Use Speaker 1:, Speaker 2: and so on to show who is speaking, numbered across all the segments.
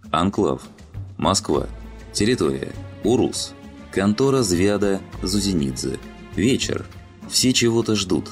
Speaker 1: Анклав. Москва. Территория. Урус. Контора Звяда Зузенидзе. Вечер. Все чего-то ждут.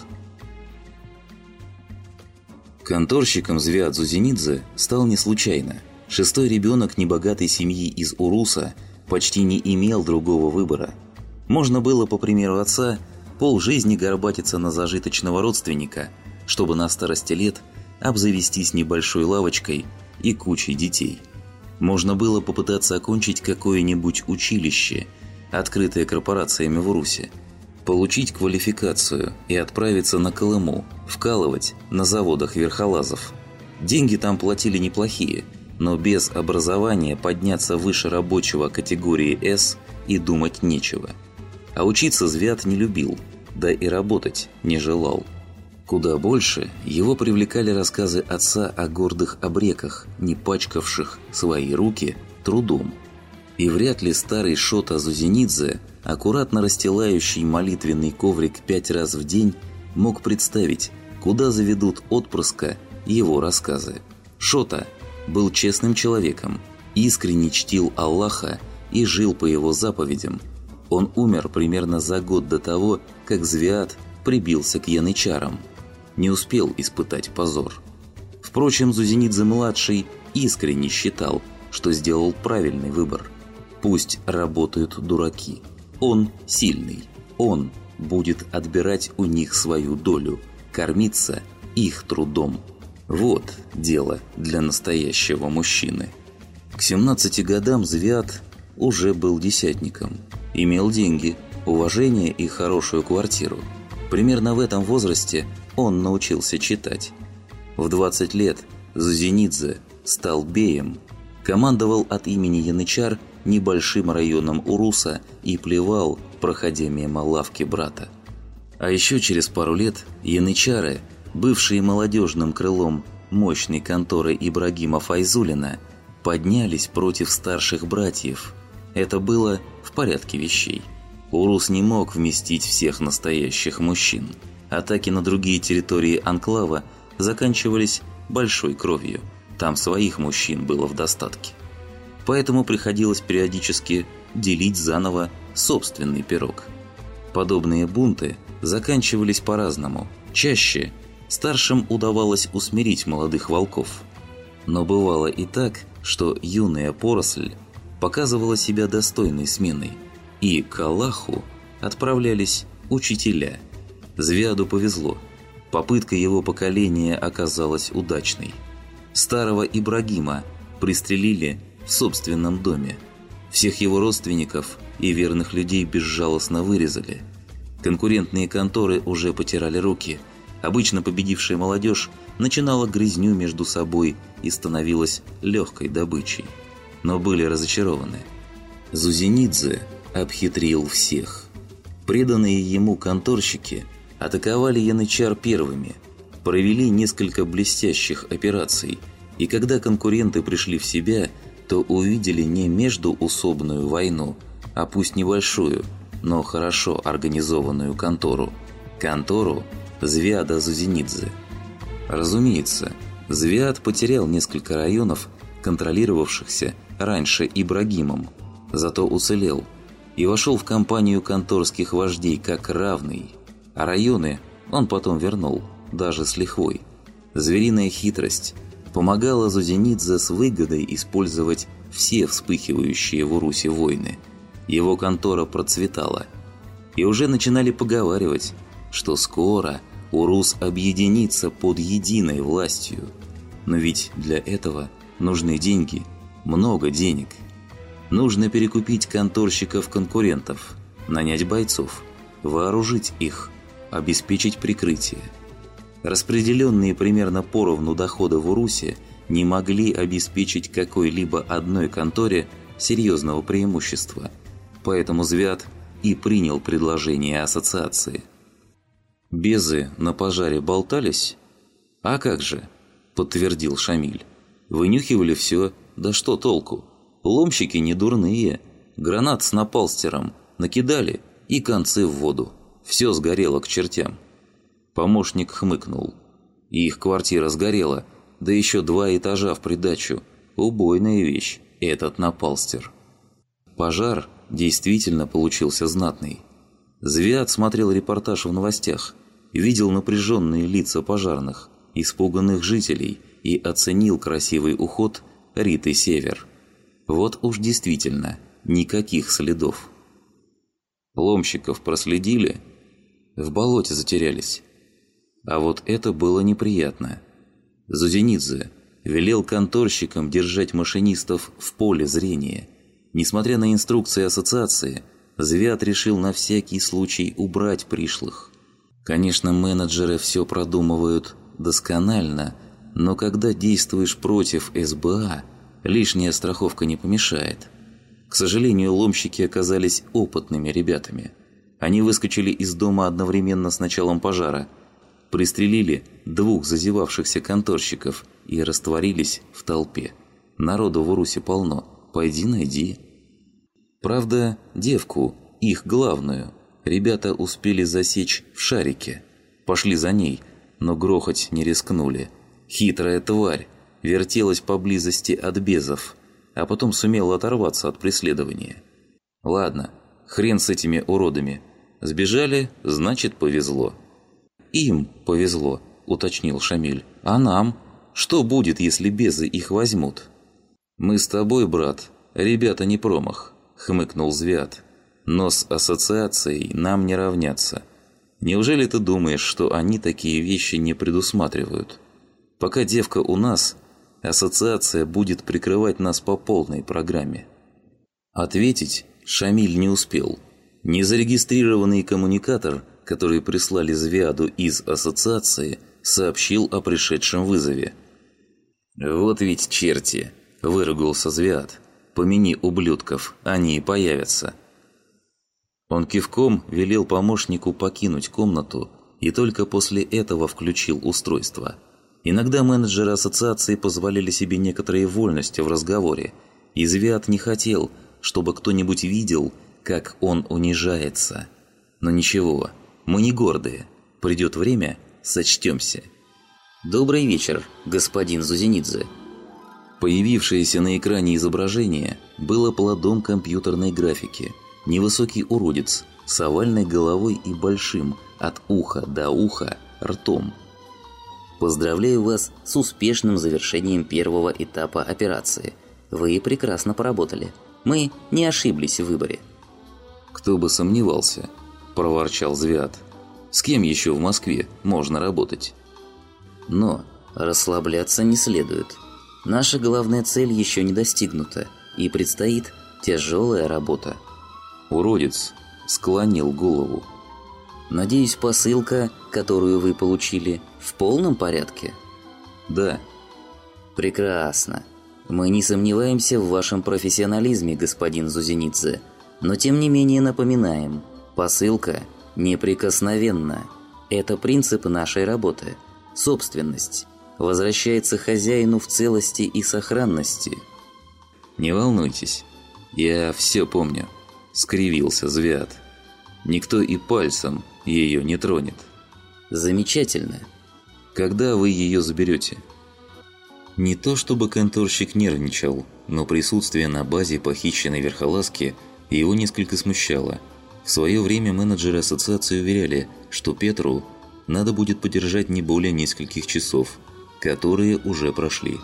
Speaker 1: Конторщиком Звяд Зузенидзе стал не случайно. Шестой ребенок небогатой семьи из Уруса почти не имел другого выбора. Можно было, по примеру отца, полжизни горбатиться на зажиточного родственника, чтобы на старости лет обзавестись небольшой лавочкой и кучей детей. Можно было попытаться окончить какое-нибудь училище, открытое корпорациями в Урусе, получить квалификацию и отправиться на Колыму, вкалывать на заводах верхолазов. Деньги там платили неплохие, но без образования подняться выше рабочего категории «С» и думать нечего. А учиться Звяд не любил, да и работать не желал. Куда больше его привлекали рассказы отца о гордых обреках, не пачкавших свои руки трудом. И вряд ли старый Шота Зузенидзе, аккуратно расстилающий молитвенный коврик 5 раз в день, мог представить, куда заведут отпрыска его рассказы. Шота был честным человеком, искренне чтил Аллаха и жил по его заповедям. Он умер примерно за год до того, как Звяд прибился к янычарам. Не успел испытать позор. Впрочем, Зузенидзе-младший искренне считал, что сделал правильный выбор. Пусть работают дураки. Он сильный. Он будет отбирать у них свою долю, кормиться их трудом. Вот дело для настоящего мужчины. К 17 годам Звяд уже был десятником. Имел деньги, уважение и хорошую квартиру. Примерно в этом возрасте он научился читать. В 20 лет Зузенидзе стал беем, командовал от имени янычар небольшим районом Уруса и плевал, проходя мимо лавки брата. А еще через пару лет янычары, бывшие молодежным крылом мощной конторы Ибрагима Файзуллина, поднялись против старших братьев. Это было в порядке вещей. Урус не мог вместить всех настоящих мужчин. Атаки на другие территории анклава заканчивались большой кровью. Там своих мужчин было в достатке. Поэтому приходилось периодически делить заново собственный пирог. Подобные бунты заканчивались по-разному. Чаще старшим удавалось усмирить молодых волков. Но бывало и так, что юная поросль показывала себя достойной сменой, и к Аллаху отправлялись учителя. Звяду повезло. Попытка его поколения оказалась удачной. Старого Ибрагима пристрелили в собственном доме. Всех его родственников и верных людей безжалостно вырезали. Конкурентные конторы уже потирали руки. Обычно победившая молодежь начинала грызню между собой и становилась легкой добычей. Но были разочарованы. Зузенидзе обхитрил всех. Преданные ему конторщики атаковали янычар первыми, провели несколько блестящих операций, и когда конкуренты пришли в себя, то увидели не междуусобную войну, а пусть небольшую, но хорошо организованную контору. Контору Звяда Зузенидзе. Разумеется, Звяд потерял несколько районов, контролировавшихся раньше Ибрагимом, зато уцелел и вошел в компанию конторских вождей как равный, а районы он потом вернул, даже с лихвой. Звериная хитрость помогала Зузенидзе с выгодой использовать все вспыхивающие в Урусе войны. Его контора процветала, и уже начинали поговаривать, что скоро Урус объединится под единой властью. Но ведь для этого нужны деньги, много денег. Нужно перекупить конторщиков-конкурентов, нанять бойцов, вооружить их, обеспечить прикрытие. Распределенные примерно поровну доходы в Урусе не могли обеспечить какой-либо одной конторе серьезного преимущества, поэтому Звяд и принял предложение ассоциации. «Безы на пожаре болтались?» «А как же?» – подтвердил Шамиль. «Вынюхивали все, да что толку? Ломщики не дурные, гранат с напалстером накидали и концы в воду. Все сгорело к чертям». Помощник хмыкнул. И их квартира сгорела, да еще 2 этажа в придачу. Убойная вещь. этот напалстер. Пожар действительно получился знатный. Звят смотрел репортаж в новостях, видел напряженные лица пожарных, испуганных жителей и оценил красивый уход Риты Север. Вот уж действительно никаких следов. Ломщиков проследили, в болоте затерялись. А вот это было неприятно. Зуденидзе велел конторщикам держать машинистов в поле зрения. Несмотря на инструкции ассоциации, Звят решил на всякий случай убрать пришлых. Конечно, менеджеры все продумывают досконально, но когда действуешь против СБА, лишняя страховка не помешает. К сожалению, ломщики оказались опытными ребятами. Они выскочили из дома одновременно с началом пожара, пристрелили 2 зазевавшихся конторщиков и растворились в толпе. Народу в Урусе полно, пойди найди. Правда, девку, их главную, ребята успели засечь в шарике. Пошли за ней, но грохать не рискнули. Хитрая тварь вертелась поблизости от безов, а потом сумела оторваться от преследования. Ладно, хрен с этими уродами. Сбежали, значит, повезло. «Им повезло», – уточнил Шамиль. «А нам? Что будет, если безы их возьмут?» «Мы с тобой, брат, ребята не промах», – хмыкнул Звят. «Но с ассоциацией нам не равняться. Неужели ты думаешь, что они такие вещи не предусматривают? Пока девка у нас, ассоциация будет прикрывать нас по полной программе». Ответить Шамиль не успел. Незарегистрированный коммуникатор, который прислали Звяду из ассоциации, сообщил о пришедшем вызове. «Вот ведь черти!» – выругался Звят. «Помяни ублюдков, они и появятся». Он кивком велел помощнику покинуть комнату и только после этого включил устройство. Иногда менеджеры ассоциации позволяли себе некоторые вольности в разговоре, и Звят не хотел, чтобы кто-нибудь видел, как он унижается. Но ничего, мы не гордые. Придет время, сочтемся. «Добрый вечер, господин Зуденидзе». Появившееся на экране изображение было плодом компьютерной графики. Невысокий уродец с овальной головой и большим, от уха до уха, ртом.
Speaker 2: Поздравляю вас с успешным завершением первого этапа операции. Вы прекрасно поработали. Мы не ошиблись в выборе.
Speaker 1: «Кто бы сомневался», – проворчал Звят. «С кем еще в Москве можно работать?»
Speaker 2: Но расслабляться не следует. Наша главная цель еще не достигнута, и предстоит тяжелая работа.
Speaker 1: Уродец склонил голову.
Speaker 2: Надеюсь, посылка, которую вы получили, в полном порядке?
Speaker 1: Да.
Speaker 2: Прекрасно. Мы не сомневаемся в вашем профессионализме, господин Зуденидзе, но тем не менее напоминаем, посылка неприкосновенна. Это принцип нашей работы. Собственность возвращается хозяину в целости и сохранности.
Speaker 1: «Не волнуйтесь, я все помню», – скривился Звят. «Никто и пальцем ее не тронет».
Speaker 2: «Замечательно.
Speaker 1: Когда вы ее заберете?» Не то чтобы конторщик нервничал, но присутствие на базе похищенной верхолазки его несколько смущало. В свое время менеджеры ассоциации уверяли, что Петру надо будет подержать не более нескольких часов, которые уже прошли.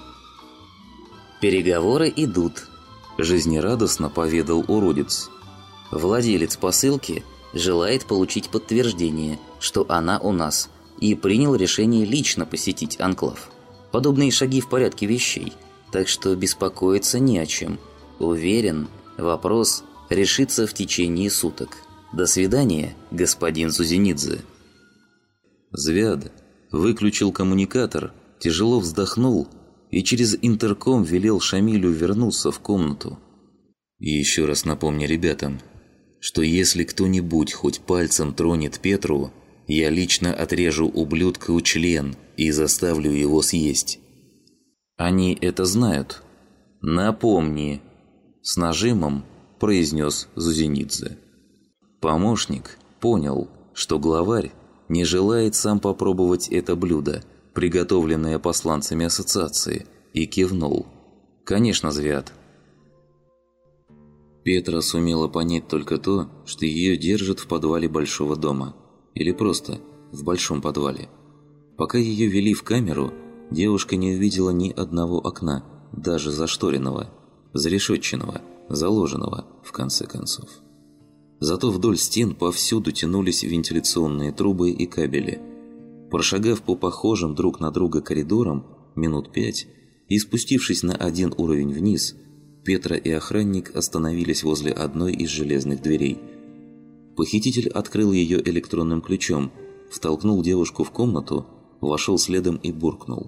Speaker 2: «Переговоры идут», –
Speaker 1: жизнерадостно поведал уродец.
Speaker 2: «Владелец посылки желает получить подтверждение, что она у нас, и принял решение лично посетить анклав. Подобные шаги в порядке вещей, так что беспокоиться не о чем. Уверен, вопрос решится в течение суток. До свидания, господин Зуденидзе».
Speaker 1: Звят выключил коммуникатор, тяжело вздохнул и через интерком велел Шамилю вернуться в комнату. «И еще раз напомни ребятам, что если кто-нибудь хоть пальцем тронет Петру, я лично отрежу ублюдку член и заставлю его съесть». «Они это знают. Напомни», – с нажимом произнес Зуденидзе. Помощник понял, что главарь не желает сам попробовать это блюдо, приготовленное посланцами ассоциации, и кивнул. «Конечно, Звят. Петра сумела понять только то, что ее держат в подвале большого дома. Или просто в большом подвале. Пока ее вели в камеру, девушка не увидела ни одного окна, даже зашторенного, зарешетченного, заложенного, в конце концов. Зато вдоль стен повсюду тянулись вентиляционные трубы и кабели. Прошагав по похожим друг на друга коридорам минут 5 и спустившись на один уровень вниз, Петра и охранник остановились возле одной из железных дверей. Похититель открыл ее электронным ключом, втолкнул девушку в комнату, вошел следом и буркнул: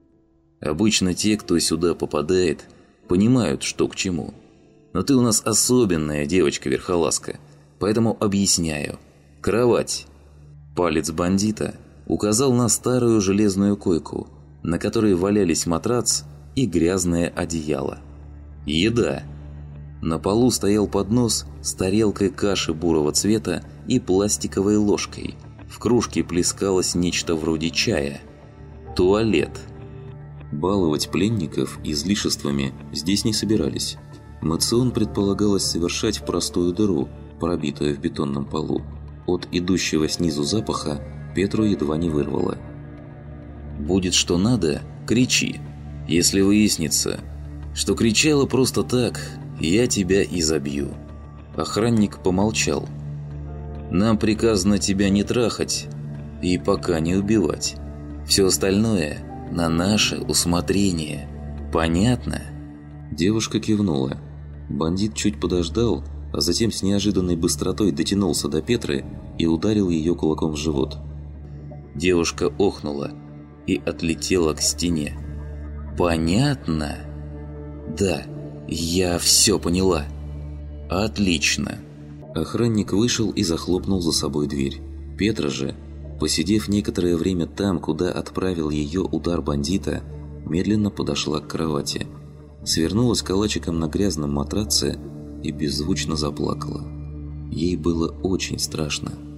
Speaker 2: «Обычно те, кто сюда попадает, понимают, что к чему. Но ты у нас особенная девочка-верхолазка, поэтому объясняю. Кровать». Палец бандита указал на старую железную койку, на которой валялись матрац и грязное одеяло. Еда. На полу стоял поднос с тарелкой каши бурого цвета и пластиковой ложкой. В кружке плескалось нечто вроде чая. Туалет.
Speaker 1: Баловать пленников излишествами здесь не собирались. Мацион предполагалось совершать в простую дыру, пробитую в бетонном полу. От идущего снизу запаха Петру едва не вырвало.
Speaker 2: «Будет что надо, кричи. Если выяснится, что кричала просто так, я тебя изобью». Охранник помолчал. «Нам приказано тебя не трахать и пока не убивать. Все остальное на наше усмотрение. Понятно?»
Speaker 1: Девушка кивнула. Бандит чуть подождал, а затем с неожиданной быстротой дотянулся до Петры и ударил ее кулаком в живот.
Speaker 2: Девушка охнула и отлетела к стене. «Понятно?» «Да, я все поняла». «Отлично».
Speaker 1: Охранник вышел и захлопнул за собой дверь. Петра же, посидев некоторое время там, куда отправил ее удар бандита, медленно подошла к кровати. Свернулась калачиком на грязном матраце и беззвучно заплакала. Ей было очень страшно.